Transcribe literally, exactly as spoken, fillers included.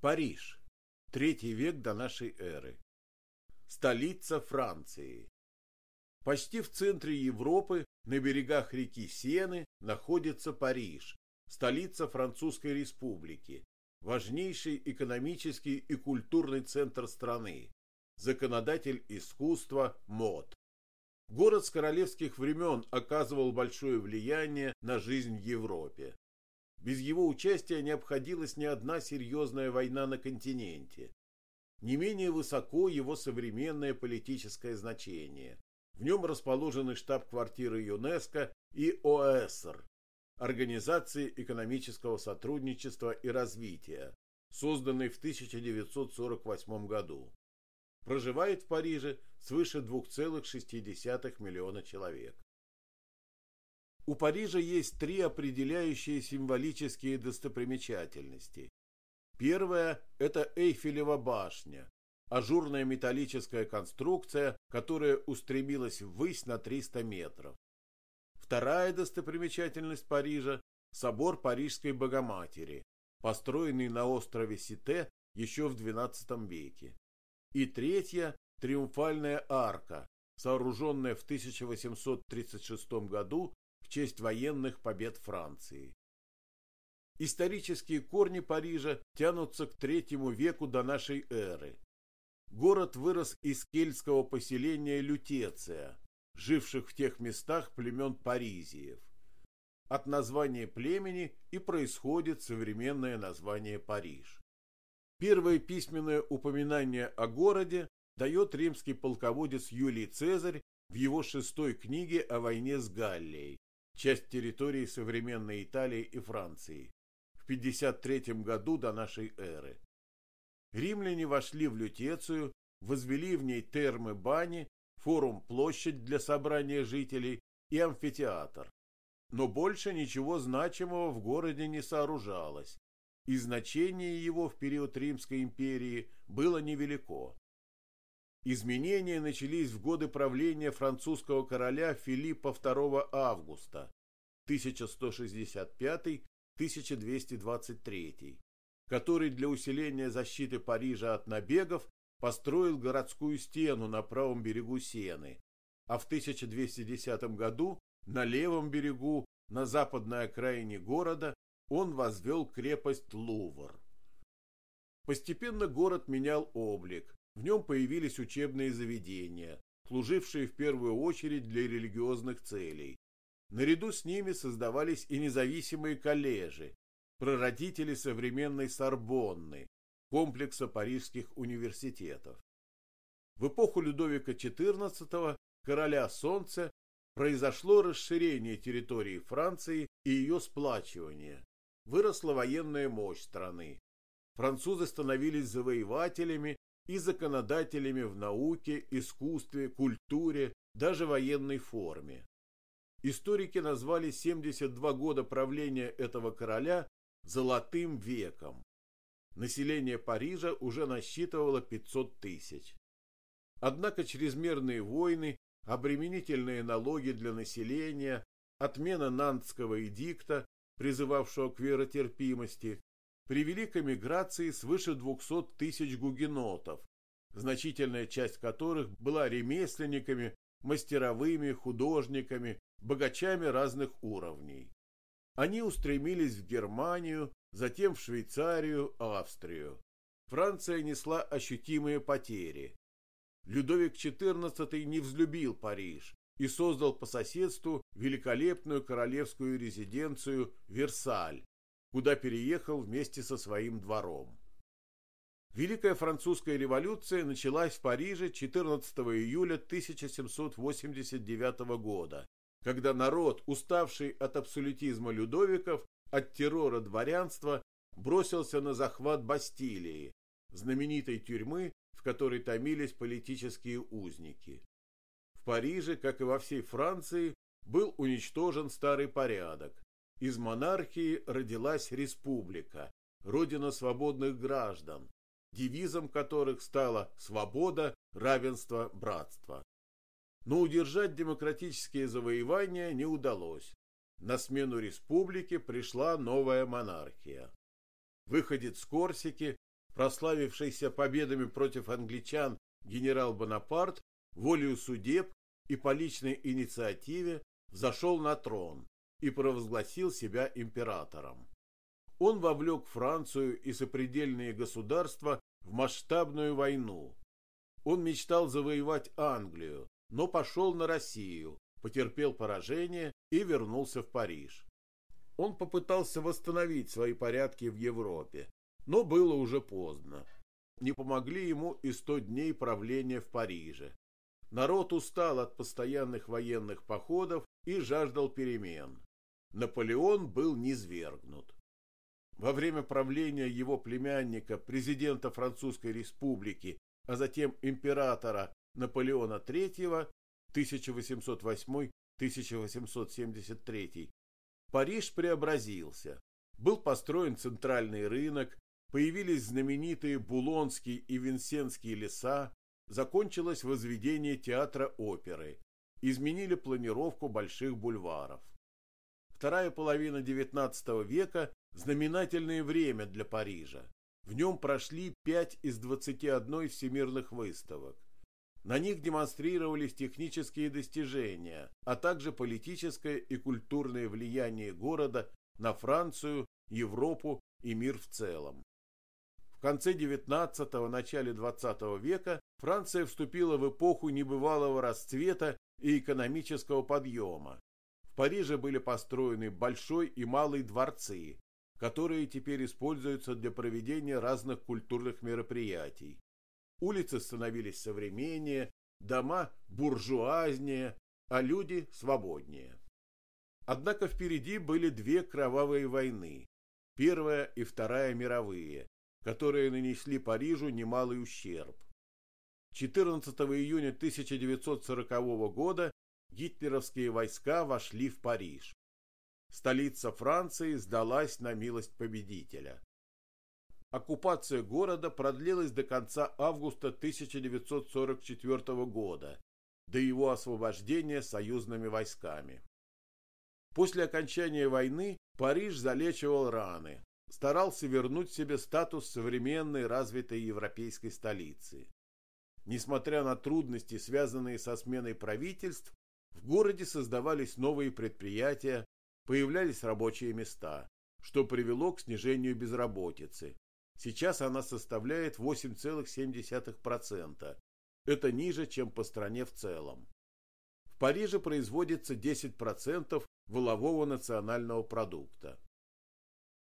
Париж. Третий век до нашей эры. Столица Франции. Почти в центре Европы, на берегах реки Сены, находится Париж, столица Французской Республики, важнейший экономический и культурный центр страны, законодатель искусства, мод. Город с королевских времен оказывал большое влияние на жизнь в Европе. Без его участия не обходилась ни одна серьезная война на континенте. Не менее высоко его современное политическое значение. В нем расположены штаб-квартиры ЮНЕСКО и ОЭСР, Организации экономического сотрудничества и развития, созданной в тысяча девятьсот сорок восьмом году. Проживает в Париже свыше двух целых шести десятых миллиона человек. У Парижа есть три определяющие символические достопримечательности. Первая – это Эйфелева башня, ажурная металлическая конструкция, которая устремилась ввысь на триста метров. Вторая достопримечательность Парижа – собор Парижской Богоматери, построенный на острове Сите еще в двенадцатом веке. И третья – Триумфальная арка, сооруженная в тысяча восемьсот тридцать шестом году в честь военных побед Франции. Исторические корни Парижа тянутся к третьему веку до нашей эры. Город вырос из кельтского поселения Лютеция, живших в тех местах племен паризиев. От названия племени и происходит современное название Париж. Первое письменное упоминание о городе дает римский полководец Юлий Цезарь в его шестой книге о войне с Галлией, часть территории современной Италии и Франции, в пятьдесят третьем году до нашей эры. Римляне вошли в Лютецию, возвели в ней термы-бани, форум-площадь для собрания жителей и амфитеатр. Но больше ничего значимого в городе не сооружалось, и значение его в период Римской империи было невелико. Изменения начались в годы правления французского короля Филиппа второго Августа, тысяча сто шестьдесят пятый — тысяча двести двадцать третий, который для усиления защиты Парижа от набегов построил городскую стену на правом берегу Сены, а в тысяча двести десятом году на левом берегу, на западной окраине города, он возвел крепость Лувр. Постепенно город менял облик, в нем появились учебные заведения, служившие в первую очередь для религиозных целей. Наряду с ними создавались и независимые коллежи, прародители современной Сорбонны, комплекса парижских университетов. В эпоху Людовика четырнадцатого, короля Солнца, произошло расширение территории Франции и ее сплачивание. Выросла военная мощь страны. Французы становились завоевателями и законодателями в науке, искусстве, культуре, даже военной форме. Историки назвали семьдесят два года правления этого короля «золотым веком». Население Парижа уже насчитывало пятьсот тысяч. Однако чрезмерные войны, обременительные налоги для населения, отмена Нантского эдикта, призывавшего к веротерпимости, привели к эмиграции свыше двухсот тысяч гугенотов, значительная часть которых была ремесленниками, мастеровыми, художниками, богачами разных уровней. Они устремились в Германию, затем в Швейцарию, Австрию. Франция несла ощутимые потери. Людовик четырнадцатый не взлюбил Париж и создал по соседству великолепную королевскую резиденцию Версаль, куда переехал вместе со своим двором. Великая французская революция началась в Париже четырнадцатого июля тысяча семьсот восемьдесят девятого года, когда народ, уставший от абсолютизма Людовиков, от террора дворянства, бросился на захват Бастилии, знаменитой тюрьмы, в которой томились политические узники. В Париже, как и во всей Франции, был уничтожен старый порядок. Из монархии родилась республика, родина свободных граждан, девизом которых стала свобода, равенство, братство. Но удержать демократические завоевания не удалось. На смену республике пришла новая монархия. Выходец с Корсики, Прославившийся победами против англичан генерал Бонапарт волею судеб и по личной инициативе взошел на трон и провозгласил себя императором. Он вовлек Францию и сопредельные государства в масштабную войну. Он мечтал завоевать Англию, но пошел на Россию, потерпел поражение и вернулся в Париж. Он попытался восстановить свои порядки в Европе, но было уже поздно. Не помогли ему и сто дней правления в Париже. Народ устал от постоянных военных походов и жаждал перемен. Наполеон был низвергнут. Во время правления его племянника, президента Французской республики, а затем императора Наполеона третьего тысяча восемьсот восьмой — тысяча восемьсот семьдесят третий, Париж преобразился. Был построен центральный рынок, появились знаменитые Булонские и Винсентские леса, закончилось возведение театра оперы, изменили планировку больших бульваров. Вторая половина девятнадцатого века – знаменательное время для Парижа. В нем прошли пять из двадцати одной всемирных выставок. На них демонстрировались технические достижения, а также политическое и культурное влияние города на Францию, Европу и мир в целом. В конце девятнадцатого – начале двадцатого века Франция вступила в эпоху небывалого расцвета и экономического подъема. В Париже были построены Большой и Малый дворцы, которые теперь используются для проведения разных культурных мероприятий. Улицы становились современнее, дома буржуазнее, а люди свободнее. Однако впереди были две кровавые войны, Первая и Вторая мировые, которые нанесли Парижу немалый ущерб. четырнадцатого июня тысяча девятьсот сорокового года гитлеровские войска вошли в Париж. Столица Франции сдалась на милость победителя. Оккупация города продлилась до конца августа тысяча девятьсот сорок четвёртого года, до его освобождения союзными войсками. После окончания войны Париж залечивал раны, старался вернуть себе статус современной развитой европейской столицы. Несмотря на трудности, связанные со сменой правительств, в городе создавались новые предприятия, появлялись рабочие места, что привело к снижению безработицы. Сейчас она составляет восемь целых семь десятых процента. Это ниже, чем по стране в целом. В Париже производится десять процентов валового национального продукта.